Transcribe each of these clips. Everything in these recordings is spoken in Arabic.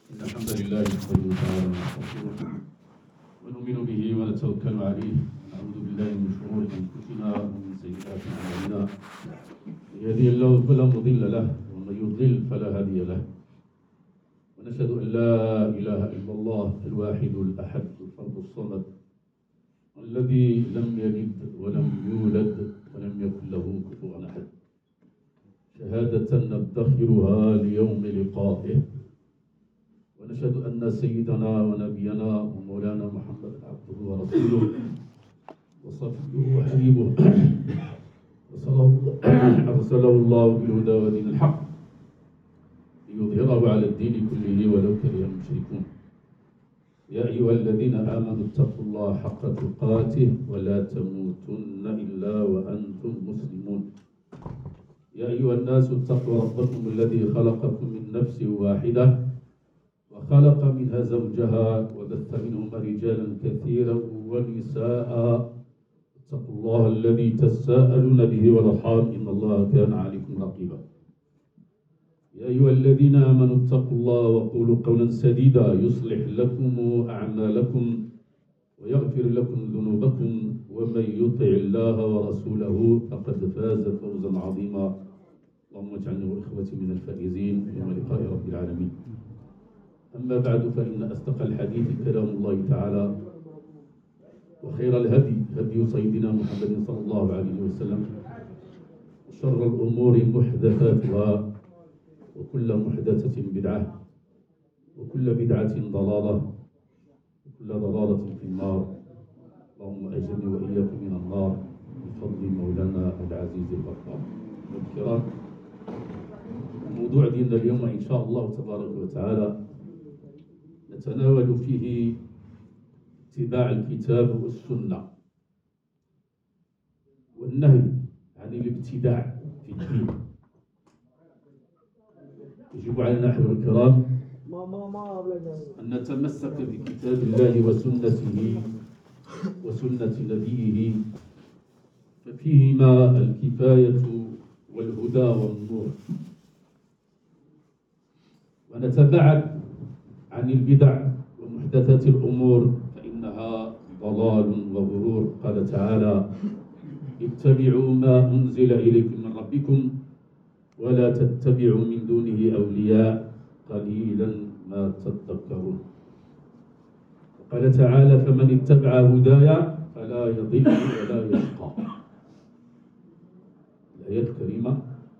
إن الحمد لله نحمده تعالى ونستغفره ونؤمن به ونتوكل عليه ونعوذ بالله من شرور أنفسنا ومن سيئات أعمالنا من يهده الله فلا مضل له ومن يضلل فلا هادي له ونشهد أن لا إله إلا الله الواحد الأحد الفرد الصمد الذي لم يلد ولم يولد ولم يكن له كفوا أحد شهادة ندخرها ليوم لقائه ونشهد أن سيدنا ونبينا ومولانا محمد عبده ورسوله وصفيه وحبيبه أرسله الله بالهدى ودين الحق ليظهره على الدين كله ولو كره المشركون يا أيها الذين آمنوا اتقوا الله حق تقاته ولا تموتن إلا وأنتم مسلمون يا أيها الناس اتقوا ربكم الذي خلقكم من نفس واحدة وخلق منها زوجها وبث منهما رجالا كثيرا ونساء اتقوا الله الذي تساءلون به والأرحام إن الله كان عليكم رقيبا يا أيها الذين آمنوا اتقوا الله وقولوا قولا سديدا يصلح لكم أعمالكم ويغفر لكم ذنوبكم ومن يطع الله ورسوله فقد فاز فوزا عظيما اللهم اجعلنا وإخوتي من الفائزين يوم لقاء رب العالمين أما بعد فإن أصدق الحديث كلام الله تعالى وخير الهدي هدي سيدنا محمد صلى الله عليه وسلم وشر الأمور محدثاتها وكل محدثة بدعة وكل بدعة ضلالة وكل ضلالة في النار اللهم أجرني وإياكم من النار بفضل مولانا العزيز الغفار. الكرام، موضوع ديننا اليوم إن شاء الله تبارك وتعالى نتناول فيه اتباع الكتاب والسنة والنهي عن الابتداع في الدين. يجب علينا أحباب الكرام أن نتمسك بكتاب الله وسنته وسنة نبيه ففيهما الكفاية والهدى والنور، ونتبعد عن البدع ومحدثات الأمور فإنها ضلال وغرور. قال تعالى اتبعوا ما أنزل إليكم من ربكم ولا تتبعوا من دونه أولياء قليلا ما تذكرون. وقال تعالى فمن اتبع هدايا فلا يضل ولا يشقى. الآية الكريمة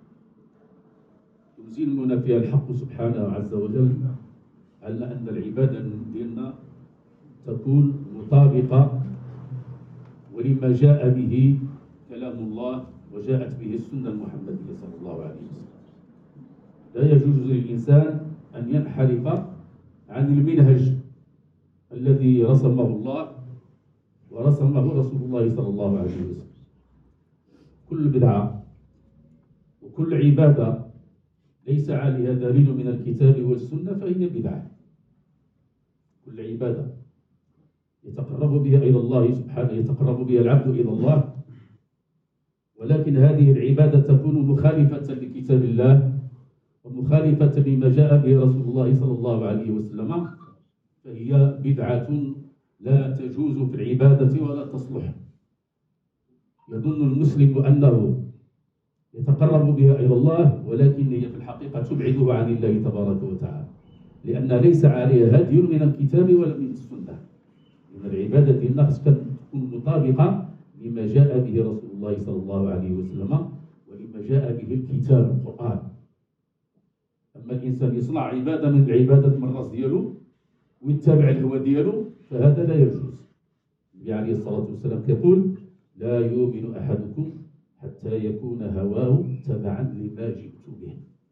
يلزمنا فيها الحق سبحانه عز وجل على أن العبادة ديننا تكون مطابقة ولما جاء به كلام الله وجاءت به السنة المحمدية صلى الله عليه وسلم. لا يجوز للإنسان أن ينحرف عن المنهج الذي رسمه الله ورسمه رسول الله صلى الله عليه وسلم. كل بدعة وكل عبادة ليس عليها دليل من الكتاب والسنة فهي بدعة. كل عبادة يتقرب بها إلى الله سبحانه، يتقرب بها العبد إلى الله، ولكن هذه العبادة تكون مخالفة لكتاب الله ومخالفة لما جاء به رسول الله صلى الله عليه وسلم فهي بدعة لا تجوز في العبادة ولا تصلح. يظن المسلم أنه يتقرب بها إلى الله ولكن هي في الحقيقة تبعده عن الله تبارك وتعالى، لأن ليس عليها هدي من الكتاب ولا من السنة. من العبادة ديالنا خصها تكون مطابقة لما جاء به رسول الله صلى الله عليه وسلم ولما جاء به الكتاب القرآن. أما الإنسان يصنع عبادة من العبادات من الراس ديالو ويتبع الهوى ديالو فهذا لا يجوز. النبي عليه الصلاة والسلام يقول لا يؤمن أحدكم حتى يكون هواه تبعا لما جئت به.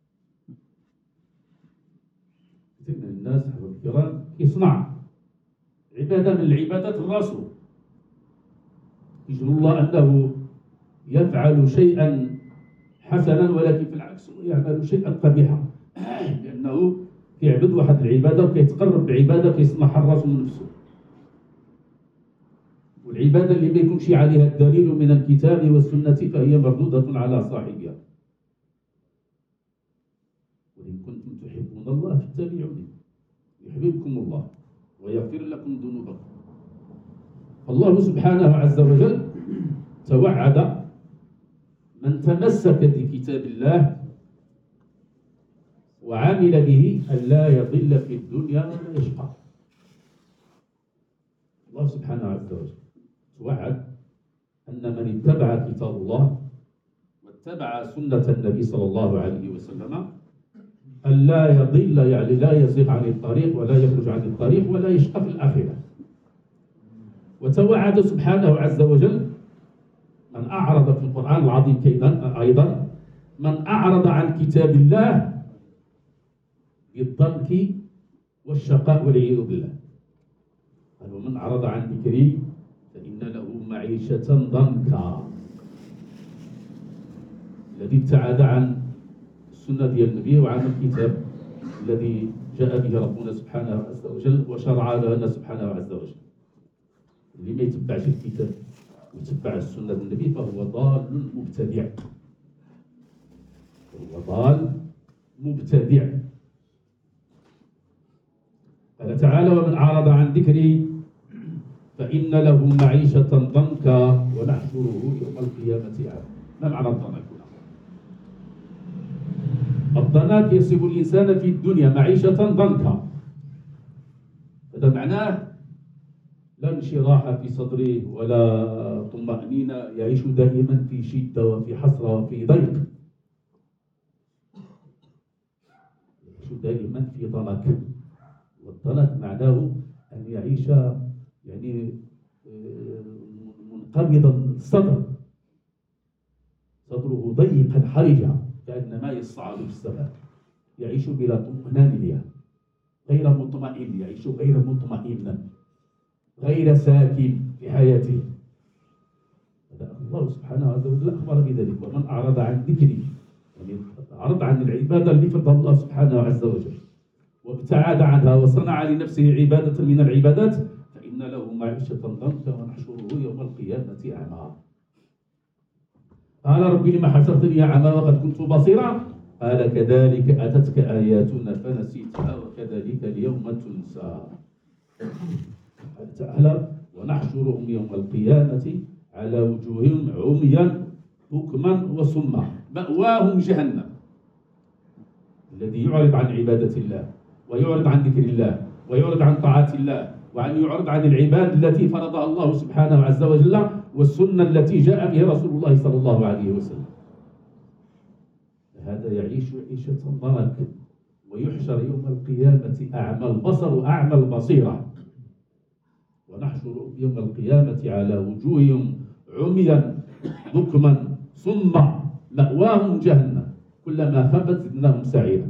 كثير من الناس حباب الكرام يصنع عبادة من العبادات الراسو، يجعل الله أنه يفعل شيئا حسنا ولكن في العكس يعمل شيئا قبيحا، لأنه كيعبد واحد العبادة وكيتقرب بعبادة كيصنعها الراسو من نفسه. والعبادة اللي ما يكونش عليها الدليل من الكتاب والسنة فهي مردودة على صاحبها. وإن كنتم تحبون الله فاتبعوني يحببكم الله ويغفر لكم ذنوبكم. فالله سبحانه عز وجل توعد من تمسك بكتاب الله وعمل به أن لا يضل في الدنيا ولا يشقى. الله سبحانه عز وجل توعد أن من اتبع كتاب الله واتبع سنة النبي صلى الله عليه وسلم أن لا يضل، يعني لا يزيغ عن الطريق ولا يخرج عن الطريق ولا يشقى في الآخرة. وتوعد سبحانه عز وجل من أعرض في القرآن العظيم أيضا من أعرض عن كتاب الله بالضنك والشقاء والعياذ بالله. قال ومن أعرض عن ذكري فإن له معيشة ضنكا. الذي ابتعد عن السنة ديال النبي وعن الكتاب الذي جاء به ربنا سبحانه عز وجل وشرع لنا سبحانه عز وجل. اللي ما يتبعش الكتاب ويتبع السنة النبي فهو ضال مبتدع. هو ضال مبتدع. قال تعالى ومن أعرض عن ذكري فإن له معيشة ضنكا ونحشره يوم القيامة أعمى. ما معنى الضنك هنا؟ الضنك يصيب الإنسان في الدنيا معيشة ضنكا، هذا معناه لا انشراح في صدره ولا طمأنينة، يعيش دائما في شدة وفي حسرة وفي ضيق، يعيش دائما في ضنك. والضنك معناه أن يعيش يعني منقبضا الصدر، صدره ضيقا حرجا كأنما يصعد في السماء، يعيش بلا طمأنينة، غير مطمئن، يعيش غير مطمئنا، غير ساكن في حياته. الله سبحانه عز وجل أخبر بذلك ومن أعرض عن ذكري، يعني أعرض عن العبادة اللي فرضها الله سبحانه عز وجل وابتعد عنها وصنع لنفسه عبادة من العبادات فإن له معيشة ضنكا ونحشره يوم القيامة أعمى. قال رب لما حشرتني أعمى وقد كنت بصيرا؟ قال كذلك أتتك آياتنا فنسيتها وكذلك اليوم تنسى. قال تعالى ونحشرهم يوم القيامة على وجوههم عميا بكما وصما مأواهم جهنم. الذي يعرض عن عبادة الله ويعرض عن ذكر الله ويعرض عن طاعة الله وأن يعرض عن العباد التي فرضها الله سبحانه عز وجل والسنة التي جاء بها رسول الله صلى الله عليه وسلم، هذا يعيش عيشة ضنك ويحشر يوم القيامة أعمى البصر أعمى البصيرة. ونحشر يوم القيامة على وجوههم عميا بكما صما مأواهم جهنم كلما خبت زدناهم سعيرا.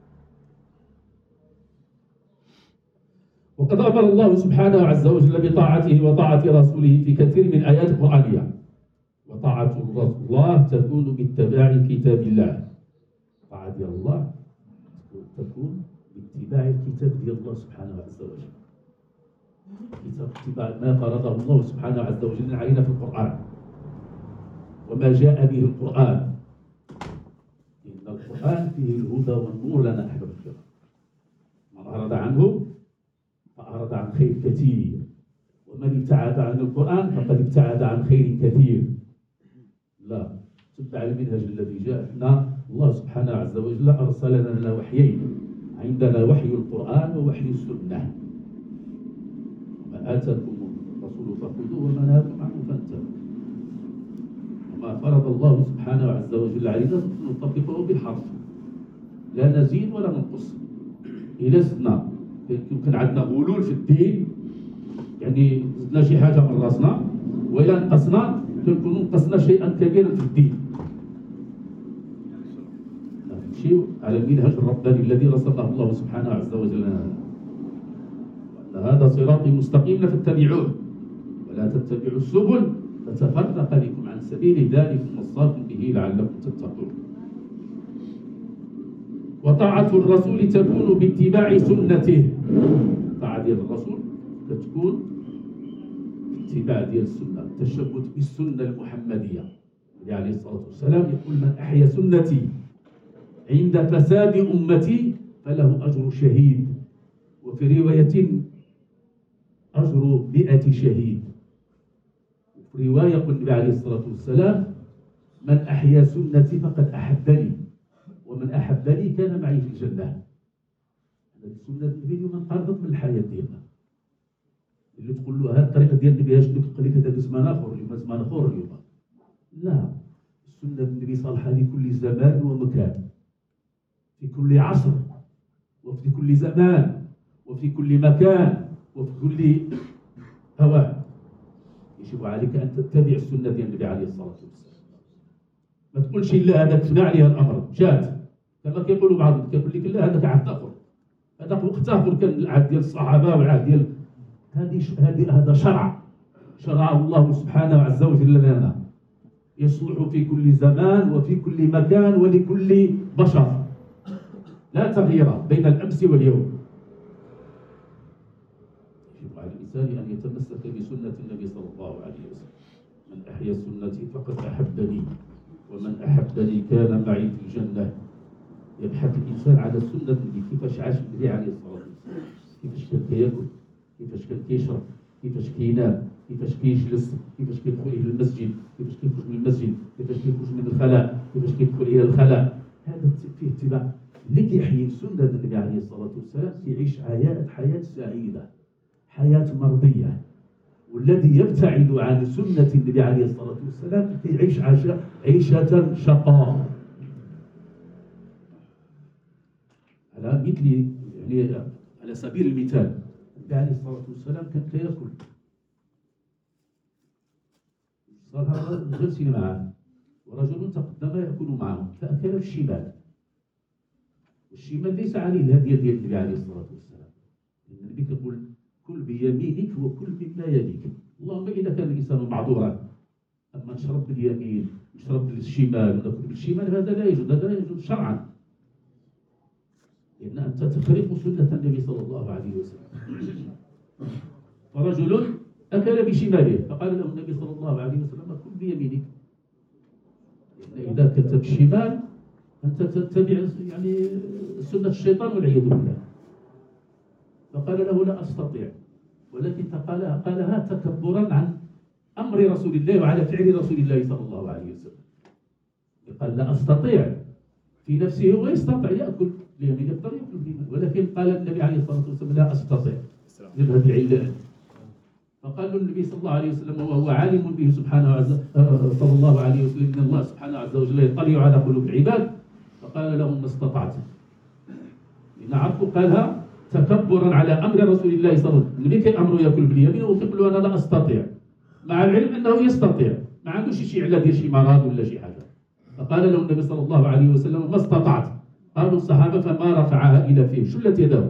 وقد أمر الله سبحانه عز وجل بطاعته وطاعة رسوله في كثير من الآيات القرآنية. وطاعة الله تكون باتباع كتاب الله. طاعة ديال الله تكون باتباع الكتاب ديال الله سبحانه عز وجل، اتباع ما فرضه الله سبحانه عز وجل علينا في القرآن وما جاء به القرآن. إن القرآن فيه الهدى والنور لنا نحن الخير. من أعرض عنه فأعرض عن خير كثير، ومن ابتعد عن القرآن فقد ابتعد عن خير كثير. لا تبع المنهج الذي جاءنا. الله سبحانه عز وجل أرسل لنا وحيين، عندنا وحي القرآن ووحي السنة. ما آتاكم الرسول فخذوه وما نهاكم عنه فانتهوا. وما فرض الله سبحانه عز وجل علينا نطبقه بالحرف، لا نزيد ولا ننقص. إلى زدنا يمكن عندنا غلول في الدين، يعني زدنا شي حاجة من راسنا، وإلا نقصنا كنكونوا نقصنا شيئا كبيرا في الدين. نمشيو على المنهج الرباني الذي رسمه الله سبحانه عز وجل لنا. وأن هذا صراطي مستقيما فاتبعوه ولا تتبعوا السبل فتفرق بكم عن سبيله ذلكم وصاكم به لعلكم تتقون. وطاعة الرسول تكون باتباع سنته. طاعة ديال الرسول تكون باتباع ديال السنة، التشبث بالسنة المحمدية. عليه الصلاة والسلام يقول من أحيا سنتي عند فساد أمتي فله أجر شهيد، وفي رواية أجر 100 شهيد. وفي رواية يقول النبي عليه الصلاة والسلام: من أحيا سنتي فقد أحبني، ومن أحبني كان معي في الجنة. هذه السنة النبي اليوم انقرضت من الحياة ديالنا. اللي تقول له هذه الطريقة ديال النبي اش يقول لك هذا زمان آخر، اليوم زمان آخر اليوم. لا، السنة النبي صالحة لكل زمان ومكان، في كل عصر وفي كل زمان وفي كل مكان وفي كل هوان. يجب عليك أن تتبع السنة ديال النبي عليه الصلاة والسلام. ما تقولش لا هذاك فنى عليها الأمر جات، كما كيقولوا بعضهم، كيقول لك لا هذاك عهد آخر، هذاك وقت آخر، كان العهد ديال الصحابة والعهد ديال هذا شرعه الله سبحانه عز وجل لنا، يصلح في كل زمان وفي كل مكان ولكل بشر، لا تغيير بين الأمس واليوم. يجب على الإنسان أن يتمسك بسنة النبي صلى الله عليه وسلم. من أحيا سنتي فقد أحبني، ومن أحبني كان معي في الجنة. يبحث الإنسان على سنة النبي، كيفاش عاش النبي عليه الصلاة والسلام، كيفاش كان كياكل، كيفاش كان كيشرب، كيفاش كينام، كيفاش كيجلس، كيفاش كيدخل إلى المسجد، كيفاش كيخرج من المسجد، كيفاش كيخرج من الخلاء، كيفاش كيدخل إلى الخلاء. هذا فيه اتباع. اللي كيحيي سنة النبي عليه الصلاة والسلام كيعيش حياة سعيدة، حياة مرضية. والذي يبتعد عن سنة النبي عليه الصلاة والسلام كيعيش عيشة شقاء. على مثل يعني على سبيل المثال، النبي عليه الصلاة والسلام كان كيأكل، صار جالسين معه ورجل تقدم يأكل معه فأكل بالشمال، والشمال ليس عليه الهدي ديال النبي عليه الصلاة والسلام، لأن النبي كيقول: كل بيمينك وكل مما يليك، اللهم إذا كان الإنسان معذورا. أما نشرب باليمين نشرب بالشمال ونأكل بالشمال هذا لا يجوز، هذا لا يجوز شرعا، لأن أنت تخرق سنة النبي صلى الله عليه وسلم. فرجل أكل بشماله فقال له النبي صلى الله عليه وسلم: كل بيمينك، لأن إذا أكلت بالشمال أنت تتبع يعني سنة الشيطان والعياذ بالله. فقال له: لا أستطيع، ولكن قالها تكبرا عن أمر رسول الله وعلى فعل رسول الله صلى الله عليه وسلم. قال: لا أستطيع في نفسه، هو يستطيع يأكل اليمين، يقدر يأكل باليمين، ولكن قال النبي عليه الصلاة والسلام: لا أستطيع، يذهب العلة. فقال له النبي صلى الله عليه وسلم وهو عالم به سبحانه صلى الله عليه وسلم إن الله سبحانه عز وجل يطلع على قلوب العباد، فقال لهم: ما استطعت. إن عرفوا قالها تكبرا على أمر رسول الله صلى الله عليه وسلم. النبي كان أمره يأكل باليمين ويقول له: أنا لا أستطيع، مع العلم أنه يستطيع، ما عندوش شي علة ديال شي مرض ولا شي حاجة. فقال له النبي صلى الله عليه وسلم: ما استطعت. قالوا الصحابة: فما رفعها إلى فيه، شلت يده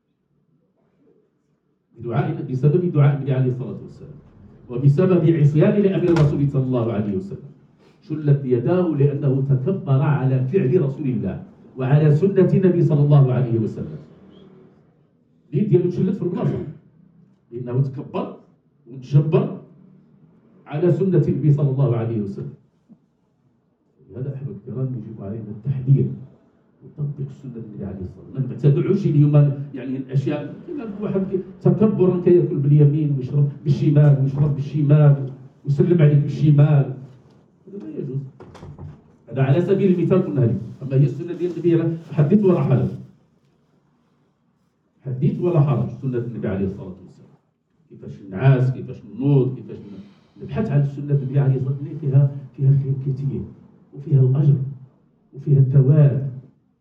بسبب دعاء النبي عليه الصلاة والسلام وبسبب عصيان لأمر الرسول صلى الله عليه وسلم. شلت يداه لأنه تكبر على فعل رسول الله وعلى سنة النبي صلى الله عليه وسلم. اليد ديالو تشلت في البلاصة لأنه تكبر وتجبر على سنة النبي صلى الله عليه وسلم. هذا أحباب الكرام يجب علينا التحذير وتطبيق السنة النبي عليه الصلاة والسلام. ما نبتدعوش اليوم يعني الأشياء، واحد تكبرا كياكل باليمين ويشرب بالشمال ويشرب بالشمال ويسلم عليك بالشمال، هذا لا يجوز. هذا على سبيل المثال قلنا لك. أما هي السنة ديال النبي حدث ولا حرج، حديث ولا حرج. سنة النبي عليه الصلاة والسلام كيفاش نعاس، كيفاش نوض، كيفاش نبحث عن السنة النبي عليه الصلاة والسلام. فيها الخير كثير وفيها الأجر وفيها الثواب.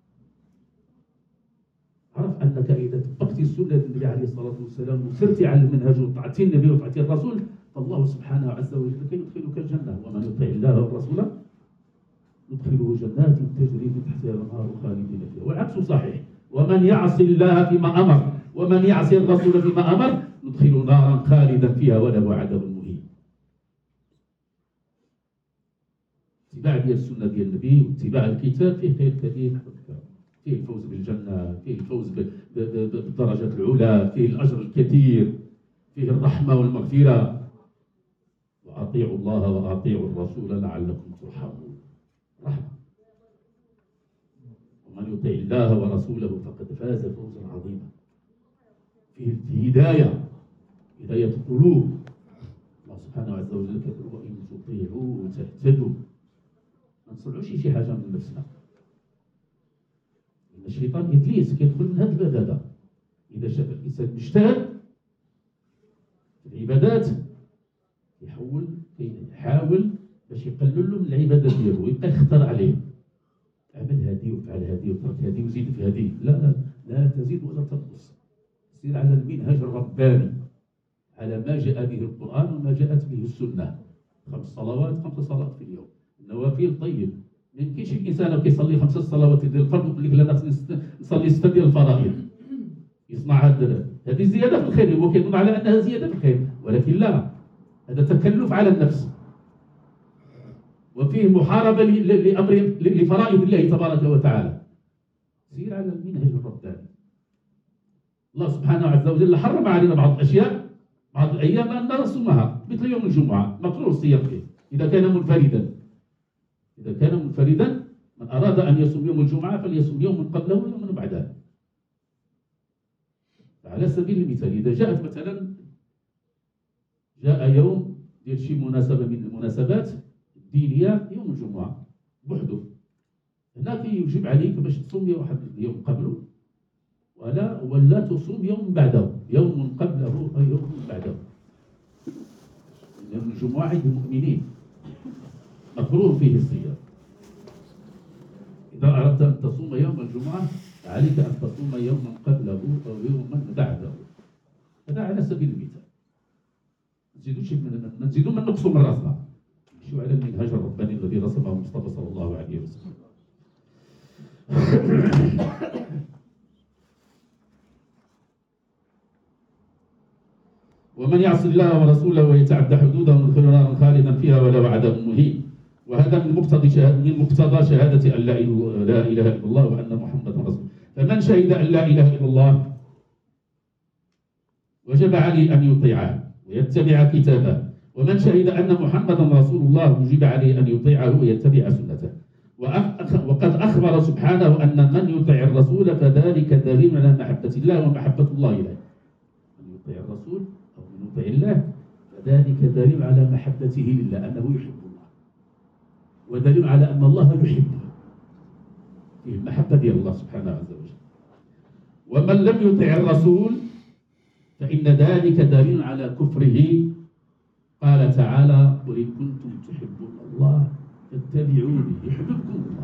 عرف أنك إذا طبقت السنة النبي عليه الصلاة والسلام وسرت على المنهج وطعتي النبي وطعتي الرسول، فالله سبحانه عز وجل يدخلك الجنة. ومن يطع الله والرسول يدخله جنات تجري من تحتها الأنهار خالدين فيها. والعكس صحيح: ومن يعص الله فيما أمر ومن يعص الرسول فيما أمر ندخل نارا خالدا فيها وله عذاب مهين. اتباع ديال السنة ديال النبي واتباع الكتاب فيه خير كثير، فيه الفوز بالجنة، فيه الفوز بالدرجات العلى، فيه الأجر الكثير، فيه الرحمة والمغفرة. وأطيعوا الله وأطيعوا الرسول لعلكم ترحمون. رحمة. ومن يطع الله ورسوله فقد فاز فوزا عظيما. فيه الهداية، هداية القلوب. الله سبحانه عز وجل كيقول وإن تطيعوا تهتدوا. ما نصنعوش شي حاجة من نفسنا. إن الشيطان إبليس كيدخل من هذا الباب هذا. إذا شاف الإنسان مجتهد في العبادات يحاول باش يقلل له من العبادات ديالو ويبقى يختار عليه. اعمل هذه وفعل هذه وترك هذه وزيد في هذه. لا لا لا تزيد ولا تنقص. سير على المنهج الرباني، على ما جاء به القرآن وما جاءت به السنة. 5 صلوات في اليوم. النوافل طيب. ما يمكنش الإنسان كيصلي 5 صلوات ديال الفرض ويقول لك لا نصلي 6 ديال الفرائض. يصنع هذه زيادة في الخير. هو كيظن على أنها زيادة في الخير، ولكن لا، هذا تكلف على النفس، وفيه محاربة لفرائض الله تبارك وتعالى. سير على المنهج الرباني. الله سبحانه عز وجل حرم علينا بعض الأشياء، بعض الأيام أن نصومها، مثل يوم الجمعة مكروه الصيام فيه إذا كان منفردا. من أراد أن يصوم يوم الجمعة فليصوم يوم قبله ويوم بعده. على سبيل المثال إذا جاءت مثلا جاء يوم ديال شي مناسبة من المناسبات الدينية يوم الجمعة بوحده، هنا يجب عليك باش تصوم واحد اليوم قبله ولا تصوم يوم بعده، يوم قبله أو يوم بعده. يوم الجمعة عيد المؤمنين مكروه فيه الصيام. إذا أردت أن تصوم يوم الجمعة عليك أن تصوم يوما قبله أو يوما بعده. هذا على سبيل المثال. نزيدو من نقصوا من راسنا، نمشيو على المنهج الرباني الذي رسمه المصطفى صلى الله عليه وسلم. ومن يعص الله ورسوله ويتعدى حدوده ندخل نارا خالدا فيها وله عذاب مهين. وهذا من مقتضى شهادة أن لا إله إلا الله وأن محمدا رسول الله. فمن شهد أن لا إله إلا الله وجب عليه أن يطيعه ويتبع كتابه، ومن شهد أن محمدا رسول الله وجب عليه أن يطيعه ويتبع سنته. وقد أخبر سبحانه أن من يطيع الرسول فذلك دليل على محبة الله ومحبة الله إليه. من يطيع الرسول أو من يطيع الله فذلك دليل على محبته لله، أنه يحب الله، ودليل على أن الله يحبه، فيه المحبة ديال الله سبحانه عز وجل. ومن لم يطع الرسول فإن ذلك دليل على كفره. قال تعالى قل إن كنتم تحبون الله فاتبعوني يحببكم الله.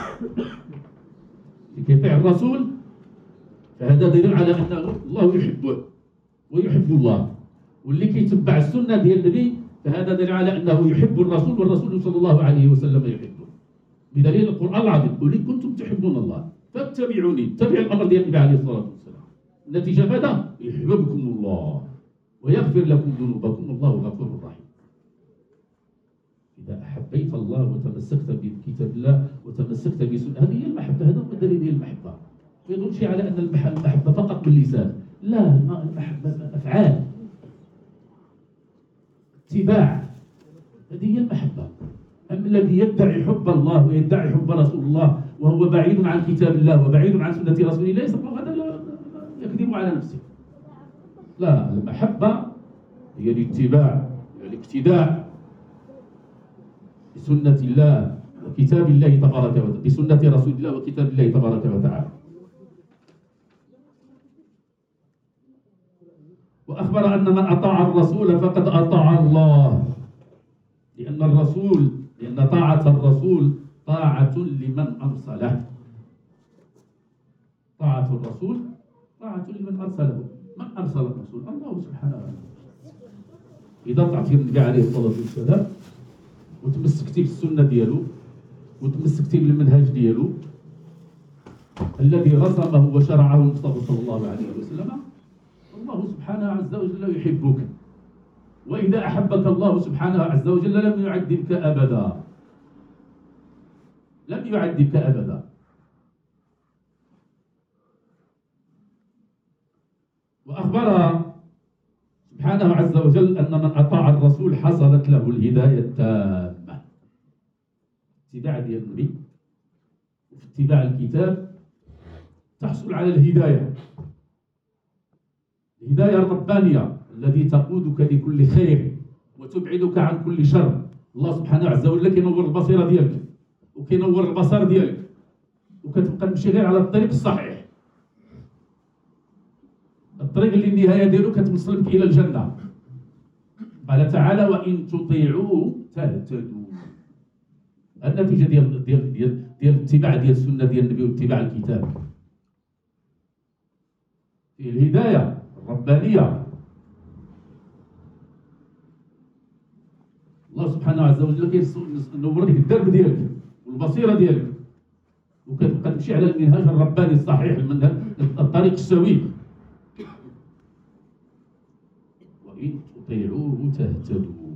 اللي يطيع الرسول فهذا دليل على أن الله يحبه ويحب الله، واللي كيتبع السنة ديال النبي فهذا دليل على أنه يحب الرسول والرسول صلى الله عليه وسلم يحبه، بدليل القرآن العظيم قل إن كنتم تحبون الله فاتبعوني. اتبع الأمر ديال النبي عليه الصلاة والسلام. النتيجة ماذا؟ يحببكم الله ويغفر لكم ذنوبكم والله غفور رحيم. إذا أحبيت الله وتمسكت بكتاب الله وتمسكت بسنة، هذه هي المحبة، هذا هو الدليل ديال المحبة. ما يظنش على أن المحبة فقط باللسان، لا، المحبة أفعال، اتباع، هذه هي المحبة. أما الذي يدعي حب الله ويدعي حب رسول الله وهو بعيد عن كتاب الله وبعيد عن سنة رسول الله صلى الله عليه وسلم، هذا يكذب على نفسه. لا، المحبة هي الاتباع، هي الاقتداء بسنة الله وكتاب الله تبارك وتعالى، بسنة رسول الله وكتاب الله تبارك وتعالى. وأخبر أن من أطاع الرسول فقد أطاع الله، لأن طاعة الرسول طاعة لمن أرسله. طاعة الرسول طاعة لمن أرسله. من أرسل الرسول؟ الله سبحانه وتعالى. إذا طعتي النبي عليه الصلاة والسلام وتمسكتي بالسنة ديالو وتمسكتي بالمنهج ديالو الذي رسمه وشرعه المصطفى صلى الله عليه وسلم، الله سبحانه عز وجل يحبك. وإذا أحبك الله سبحانه عز وجل لم يعذبك أبدا، لم يعذبك أبدا. وأخبر سبحانه عز وجل أن من أطاع الرسول حصلت له الهداية التامة. اتباع ديال النبي وفي اتباع الكتاب تحصل على الهداية، الهداية الربانية التي تقودك لكل خير وتبعدك عن كل شر. الله سبحانه عز وجل كينور البصيرة ديالك وكينور البصر ديالك وكتبقى تمشي غير على الطريق الصحيح، الطريق اللي النهاية ديالو كتوصلك إلى الجنة. قال تعالى وإن تطيعوه تهتدوا. النتيجة ديال اتباع ديال السنة ديال النبي واتباع الكتاب في الهداية الربانية. الله سبحانه عز وجل كينور لك الدرب ديالك والبصيرة ديالك وكتبقى تمشي على المنهاج الرباني الصحيح، المنهج الطريق السوي. وإن تطيعوه تهتدوا.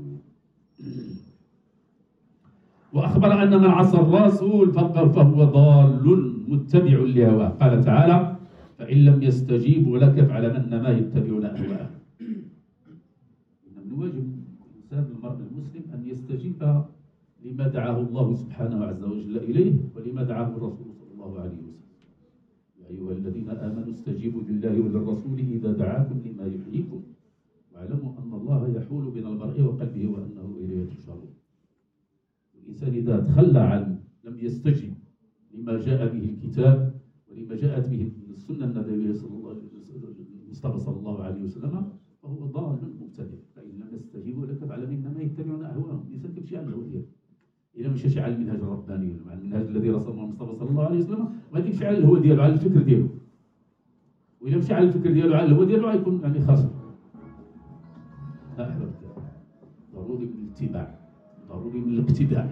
وأخبر أن من عصى الرسول فهو ضال متبع لهواه. قال تعالى فإن لم يستجيبوا لك فاعلم أنما يتبعون أهواءهم. من واجب الإنسان المرء المسلم أن يستجيب لما دعاه الله سبحانه عز وجل إليه ولما دعاه الرسول صلى الله عليه وسلم. يا أيها الذين آمنوا استجيبوا لله وللرسول إذا دعاكم لما يحييكم واعلموا أن الله يحول بين المرء وقلبه وأنه إليه تحشرون. الإنسان إذا تخلى عن لم يستجب لما جاء به الكتاب ولما جاءت به السنة النبوية المصطفى صلى الله عليه وسلم فهو ضال مبتدع. فإن لم يستجيبوا لك فاعلم إنما يتبعون أهواءهم. الإنسان كيمشي على الهوى ديالو إلا مشى على المنهج الرباني على المنهج الذي رسمه المصطفى صلى الله عليه وسلم غادي يمشي على الهوى ديالو على الفكر ديالو، وإلا مشى على الفكر ديالو على الهوى ديالو غيكون يعني خاسر. لا أحببت، ضروري من الاتباع، ضروري من الاقتداء.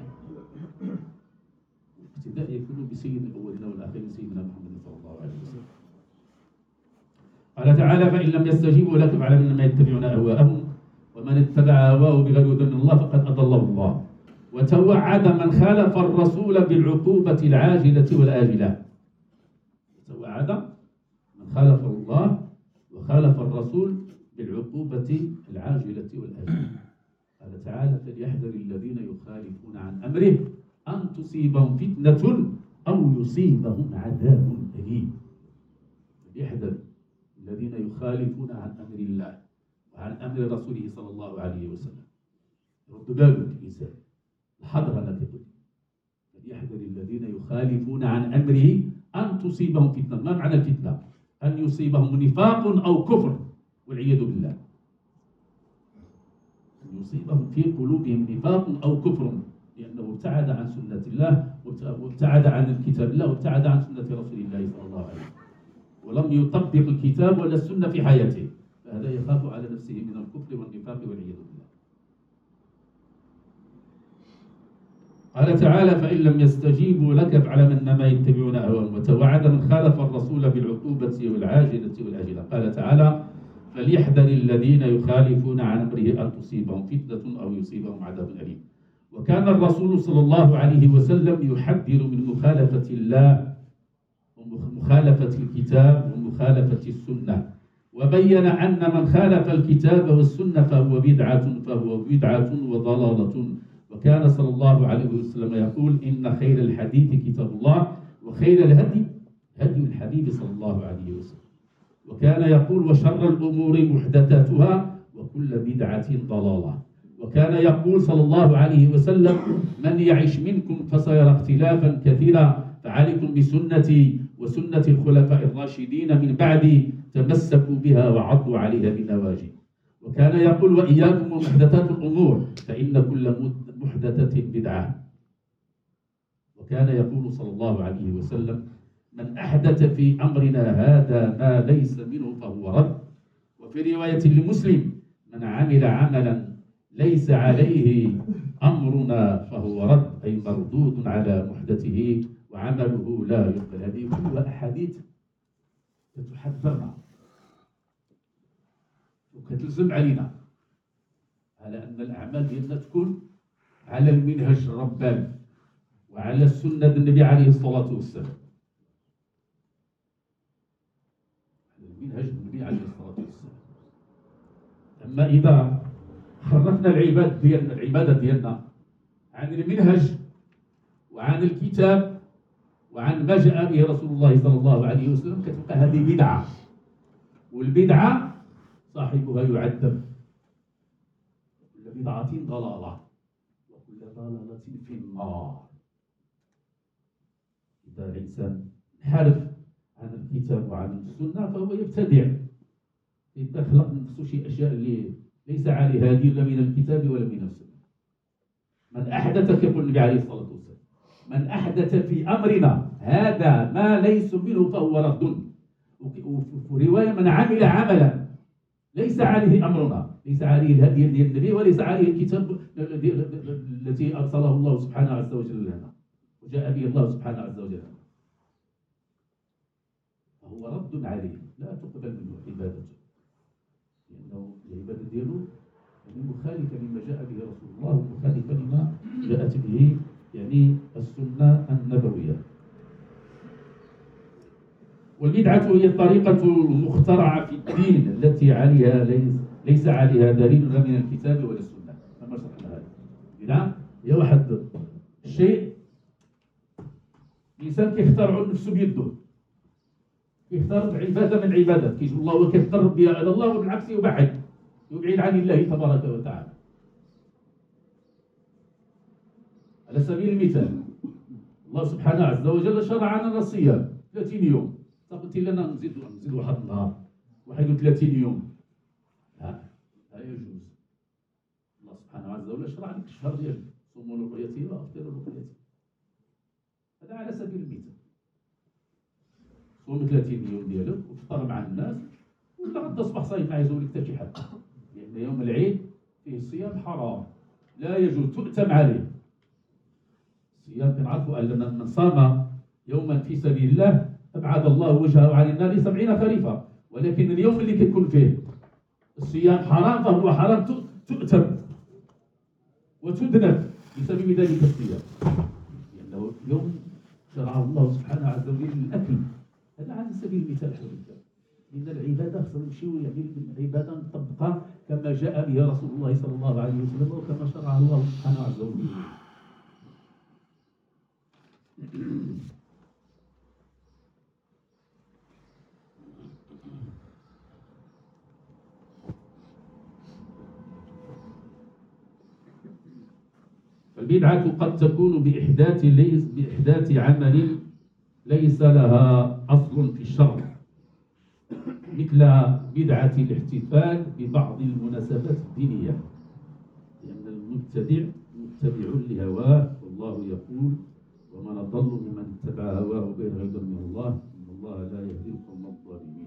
الاقتداء يكون بسيد الأولين والآخرين سيدنا محمد صلى الله عليه وسلم. قال تعالى فإن لم يستجيبوا لك فاعلم أنما يتبعون أهواءهم ومن اتبع هواه بغير هدى من الله فقد أضله الله. وتوعد من خالف الرسول بالعقوبة العاجلة والآجلة. توعد من خالف الله وخالف الرسول بالعقوبة العاجلة والآجلة. قال تعالى فليحذر الذين يخالفون عن أمره أن تصيبهم فتنة أو يصيبهم عذاب أليم. فليحذر الذين يخالفون عن أمر الله وعن أمر رسوله صلى الله عليه وسلم. رد بالك الإنسان الحذر أنا تقول فليحذر الذين يخالفون عن أمره أن تصيبهم فتنة. ما معنى الفتنة؟ أن يصيبهم نفاق أو كفر والعياذ بالله. أن يصيبهم في قلوبهم نفاق أو كفر لأنه ابتعد عن سنة الله وابتعد عن الكتاب الله وابتعد عن سنة رسول الله صلى الله عليه وسلم ولم يطبق الكتاب ولا السنة في حياته، فهذا يخاف على نفسه من الكفر والنفاق والعياذ بالله. قال تعالى فإن لم يستجيبوا لك فاعلم أنما يتبعون أهواءهم. وتوعد من خالف الرسول بالعقوبة والعاجلة والآجلة. قال تعالى فليحذر الذين يخالفون عن أمره أن تصيبهم فتنة أو يصيبهم عذاب أليم. وكان الرسول صلى الله عليه وسلم يحذر من مخالفة الله ومخالفة الكتاب ومخالفة السنة، وبين أن من خالف الكتاب والسنة فهو بدعة وضلالة. وكان صلى الله عليه وسلم يقول إن خير الحديث كتاب الله وخير الهدي هدي الحبيب صلى الله عليه وسلم. وكان يقول وشر الأمور محدثاتها وكل بدعة ضلالة. وكان يقول صلى الله عليه وسلم من يعش منكم فسيرى اختلافا كثيرا فعليكم بسنتي وسنة الخلفاء الراشدين من بعدي تمسكوا بها وعضوا عليها بالنواجذ. وكان يقول وإياكم ومحدثات الأمور فإن كل محدثة بدعة. وكان يقول صلى الله عليه وسلم من أحدث في أمرنا هذا ما ليس منه فهو رد. وفي رواية لمسلم من عمل عملا ليس عليه أمرنا فهو رد، أي مردود على محدثه وعمله لا يقبل. هذه كلها أحاديث تحذرنا وكتلزم علينا على أن الأعمال ديالنا تكون على المنهج الرباني وعلى السنة النبي عليه الصلاة والسلام. على المنهج النبي عليه الصلاة والسلام. أما إذا خرجنا العبادة ديالنا عن المنهج وعن الكتاب وعن ما جاء به رسول الله صلى الله عليه وسلم كتبقى هذه بدعة. والبدعة صاحبها يعذب. كل بدعة ضلالة وكل ضلالة في النار. إذا الإنسان انحرف عن الكتاب وعن السنة فهو يبتدع، يخلق نفسه شي أشياء اللي ليس عليها هذه لا من الكتاب ولا من السنة. من أحدث كيقول النبي عليه الصلاة والسلام: من أحدث في أمرنا هذا ما ليس منه فهو رد. وفي رواية: من عمل عملا ليس عليه أمرنا، ليس عليه الهدي ديال النبي وليس عليه الكتاب التي أرسله الله سبحانه عز وجل لنا وجاء به الله سبحانه عز وجل لنا، فهو رد عليه، لا تقبل منه عبادته، لأنه العبادة ديالو يعني مخالفة لما جاء به رسول الله ومخالفة لما جاءت به يعني السنة النبوية. والبدعة هي الطريقة المخترعة في الدين التي عليها ليس عليها دليل لا من الكتاب ولا السنة. كما شرحنا هذا. البدعة هي واحد الشيء الإنسان كيخترع نفسه بيده، كيختار عبادة من العبادات، كيجي الله وكيقرب بها إلى الله وبالعكس يبعد عن الله تبارك وتعالى. على سبيل المثال الله سبحانه عز وجل شرع لنا الصيام 30 يوم، قلت لنا نزيد واحد النهار 31 يوم، لا يجوز. الله سبحانه عز وجل شرع لك الشهر ديالك، صوموا لرؤيته وافطروا لرؤيته، هذا على سبيل المثال. صوم 30 يوم ديالك وفطر مع الناس، ولا غدا تصبح صايم ما يجوز لك حتى شي حاجه، لان يوم العيد فيه الصيام حرام لا يجوز، تؤتم عليه. الصيام كنعرفوا اننا من صام يوما في سبيل الله أبعد الله وجهه عن النار 70 خريفا، ولكن اليوم اللي كيكون فيه الصيام حرام فهو حرام، تؤتم وتدنب بسبب ذلك الصيام، لأنه يوم شرعه الله سبحانه عز وجل للأكل. هذا على سبيل المثال حرية، لأن العبادة خصنا نمشيو يعني العبادة نطبقها كما جاء به رسول الله صلى الله عليه وسلم وكما شرعه الله سبحانه عز وجل. البدعة قد تكون بإحداث عمل ليس لها أصل في الشرع، مثل بدعة الاحتفال ببعض المناسبات الدينية، لأن المبتدع متبع لهواه، والله يقول: ومن أضل ممن اتبع هواه بغير هدى من الله إن الله لا يهدي القوم الظالمين.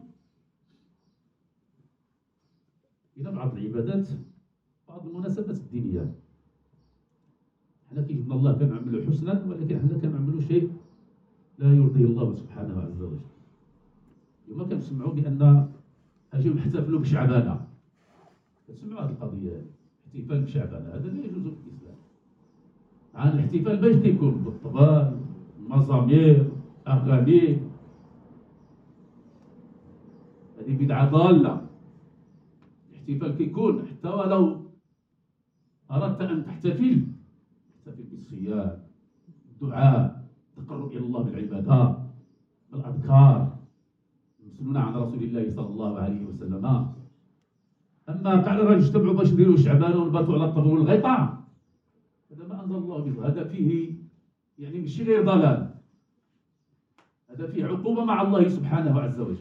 إلى بعض العبادات، بعض المناسبات الدينية، حنا كيجبنا الله كنعملوا حسنا، ولكن حنا كنعملوا شيء لا يرضي الله سبحانه عز وجل. اليوم كنسمعوا بأن أجيو نحتفلوا بشعبانة، كنسمعوا هذه القضية، احتفال بشعبانة، هذا لا يجوز في الإسلام. عن الاحتفال باش كيكون بالطبال، المزامير، أغاني، هذه بدعة ضالة. الاحتفال كيكون حتى ولو أردت أن تحتفل بالصيام، الدعاء، التقرب إلى الله بالعبادات، بالأذكار المسنونة عن رسول الله صلى الله عليه وسلم. أما قاعدين راه نجتمعوا باش نديروا شعبانة ونباتوا على الطبل والغيطة، هذا ما أنزل الله به، هذا فيه يعني ماشي غير ضلال، هذا فيه عقوبة مع الله سبحانه عز وجل.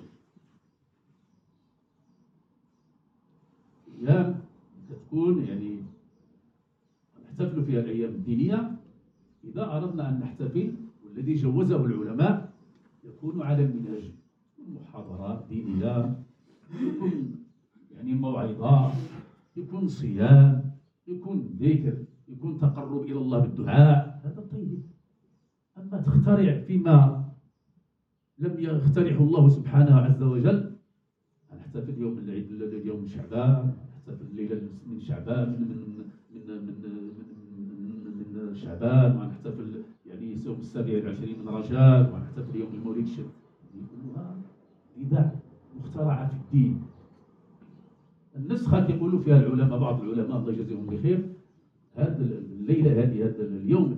أيام تكون يعني نحتفل فيها الأيام الدينية، إذا أردنا أن نحتفل والذي جوزه العلماء يكون على المنهج، يكون محاضرات دينية، يكون يعني موعظة، يكون صيام، يكون ذكر، يكون تقرب إلى الله بالدعاء، هذا طيب. أما تخترع فيما لم يخترعه الله سبحانه عز وجل، نحتفل يوم العيد، يوم شعبان، نحتفل ليلة من شعبان، من شعبان، ونحتفل يعني يوم 27 من رجب، ونحتفل يوم المولد الشريف، كلها بدع مخترعة في الدين. النسخة يقولوا فيها العلماء، بعض العلماء الله يجزيهم بخير، هذه الليلة هذه اليوم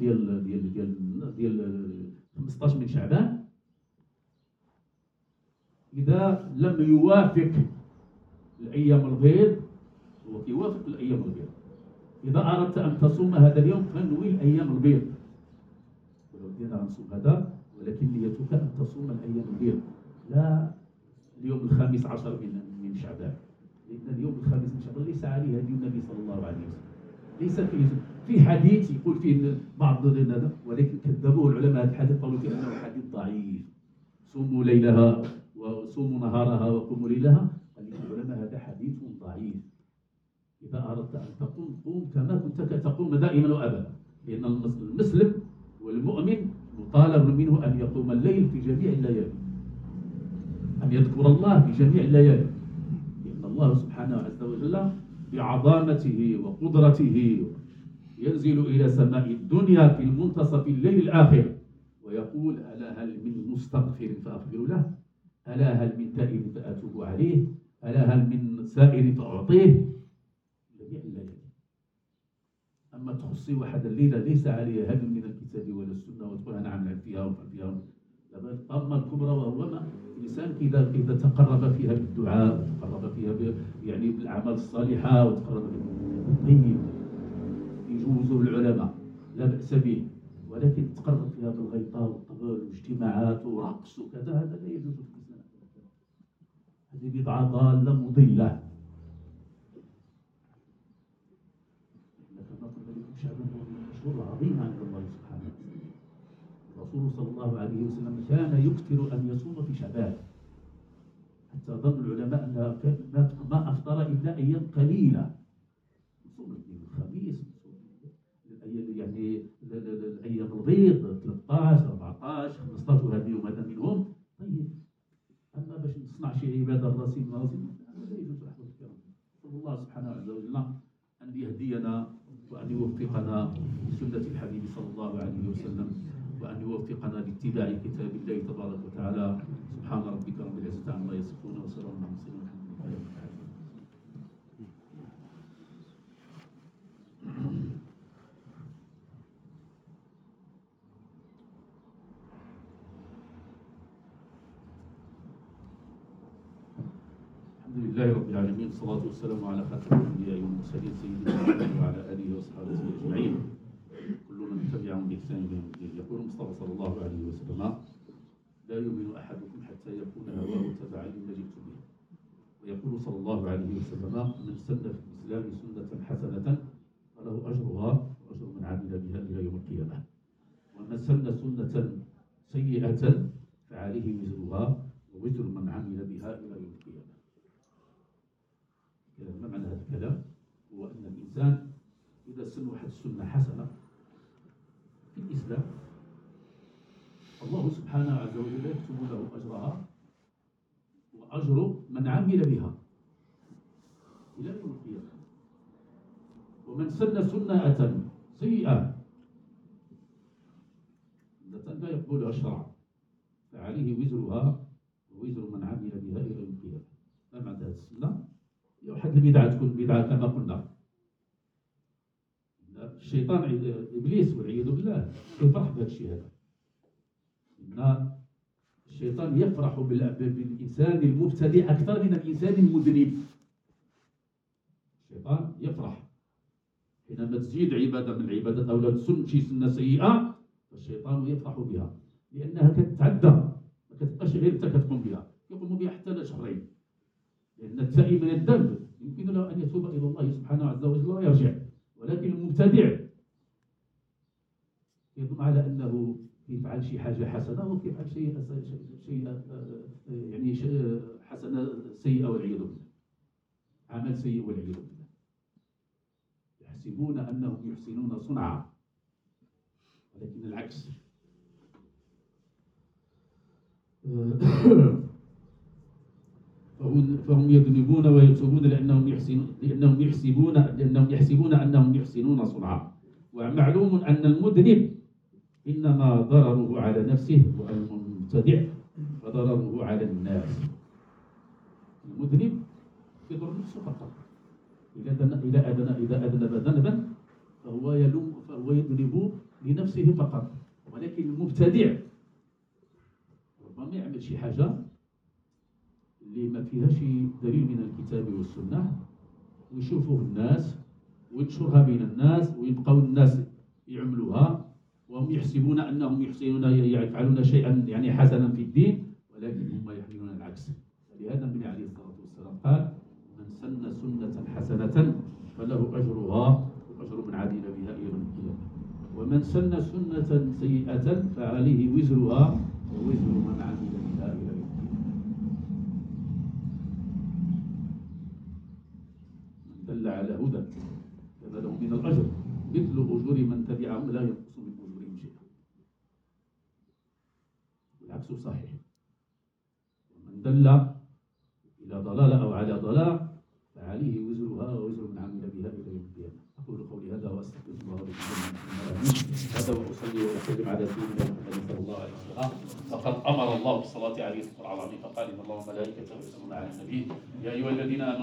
ديال 15 من شعبان، إذا لم يوافق الأيام البيض هو كيوافق الأيام البيض. إذا أردت أن تصوم هذا اليوم فانوي الأيام البيض، ولو بدينا غنصوم هذا ولكن نيتك أن تصوم الأيام البيض، لا اليوم الخامس عشر من شعبان، لأن اليوم الخامس من شعبان ليس عليه هدي النبي صلى الله عليه وسلم، ليس في حديث يقول فيه بعض هذا، ولكن كذبوه العلماء. هذا الحديث قالوا فيه أنه حديث ضعيف، صوموا ليلها وصوموا نهارها وقوموا ليلها، قال لك العلماء هذا حديث ضعيف. إذا أردت أن تقوم قوم كما كنت تقوم دائما وأبدا، لأن المسلم والمؤمن مطالب منه أن يقوم الليل في جميع الليالي، أن يذكر الله في جميع الليالي، لأن الله سبحانه عز وجل بعظامته وقدرته ينزل إلى سماء الدنيا في منتصف الليل الآخر ويقول: ألا هل من مستغفر فأغفر له، ألا هل من تائب فأتوب عليه، ألا هل من سائر فأعطيه، جميع الليالي. أما تخصي واحد الليلة ليس عليها هدي من الكتاب ولا السنة وتقول أنا عمل فيها وفعل فيها، أما الكبرى وهو ما الإنسان إذا تقرب فيها بالدعاء وتقرب فيها يعني بالأعمال الصالحة وتقرب طيب يجوزه العلماء لا بأس به، ولكن تقرب فيها بالغيطة والطبل واجتماعات ورقص وكذا، هذا لا يجوز في الإسلام. هذه بدعة ضالة مضلة. كما قلنا لكم شعبان مشهور عظيم عند الله سبحانه وتعالى. الرسول صلى الله عليه وسلم كان يكثر أن يصوم في شعبان، حتى ظن العلماء أنها ما أفطر إلا أيام قليلة، يصوم الاثنين والخميس، يعني الأيام البيض 13 14 15 هذا اليوم هذا منهم. طيب أما باش نصنع شي عبادة راسين لا يجوز أحد الكلام. نسأل الله سبحانه عز وجل أن يهدينا وأن يوفقنا لسنة الحبيب صلى الله عليه وسلم، وأن يوفقنا لاتباع كتاب الله تبارك وتعالى. سبحان ربك رب العزة عما يصفون وسلام على المرسلين والحمد لله رب العالمين. الحمد لله رب العالمين، والصلاة والسلام على خاتم الأنبياء والمرسلين سيدنا محمد وعلى آله وصحبه أجمعين، كل من تبعهم بإحسان إلى يوم الدين. يقول المصطفى صلى الله عليه وسلم: لا يؤمن أحدكم حتى يكون هواه تبعا لما جئت به. ويقول صلى الله عليه وسلم: من سن في الإسلام سنة حسنة فله أجرها وأجر من عمل بها إلى يوم القيامة، ومن سن سنة سيئة فعليه وزرها ووزر من عمل بها إلى يوم القيامة. ما معنى هذا الكلام؟ هو أن الإنسان إذا سن واحد السنة حسنة في الإسلام، الله سبحانه عز وجل يكتب له أجرها وأجر من عمل بها إلى يوم القيامة. ومن سن سنة سيئة لا يقبلها الشرع فعليه وزرها ووزر من عمل بها إلى يوم القيامة. ما معنى هذه السنة؟ واحد البدعة تكون بدعة كما قلنا، الشيطان إبليس والعياذ بالله يفرح بهذا الشيء هذا. إن الشيطان يفرح بالإنسان المبتدع أكثر من الإنسان المذنب. الشيطان يفرح حينما تزيد عبادة من العبادات أو لا تسن شي سنة سيئة، فالشيطان يفرح بها لأنها كتتعدى، ما كتبقاش غير أنت كتقوم بها، يقوم بها حتى شهرين. لأن التائب من الذنب يمكن له أن يتوب إلى الله سبحانه عز وجل ويرجع، ولكن المبتدع يظن على أنه يفعل شي حاجة حسنة ويفعل شيء يعني حسنة سيئة والعياذ بالله، عمل سيء والعياذ بالله. يحسبون أنهم يحسنون صنعا ولكن العكس. فهم يذنبون ويتوبون لأنهم يحسبون أنهم يحسنون صنعا. ومعلوم أن المذنب إنما ضرره على نفسه، والمبتدع فضرره على الناس. المذنب يضر نفسه فقط، إذا أذنب ذنبا فهو يذنب لنفسه فقط. ولكن المبتدع ربما يعمل شي حاجة اللي ما فيهاش دليل من الكتاب والسنة ويشوفوه الناس وينشرها بين الناس ويبقوا الناس يعملوها وهم يحسبون أنهم يحسنون يفعلون شيئا يعني حسنا في الدين، ولكن هم يحملون العكس. ولهذا النبي عليه الصلاة والسلام قال: من سن سنة حسنة فله أجرها وأجر من عمل بها إلى يوم القيامة، ومن سن سنة سيئة فعليه وزرها ووزر من عمل بها إلى يوم القيامة. من دل على هدى كان له من الأجر مثل أجور من تبعهم لا ينقص من أجورهم شيئا، والعكس صحيح. ومن دل إلى ضلالة أو على ضلال فعليه وزرها ووزر من عمل بها إلى يوم القيامة. أقول قولي هذا وأستغفر الله لكم هذا، وأصلي وأسلم على سيدنا محمد صلى الله عليه وسلم. فقد أمر الله بالصلاة عليه الصلاة العظيم فقال: إن الله وملائكته يصلون على النبي يا أيها الذين آمنوا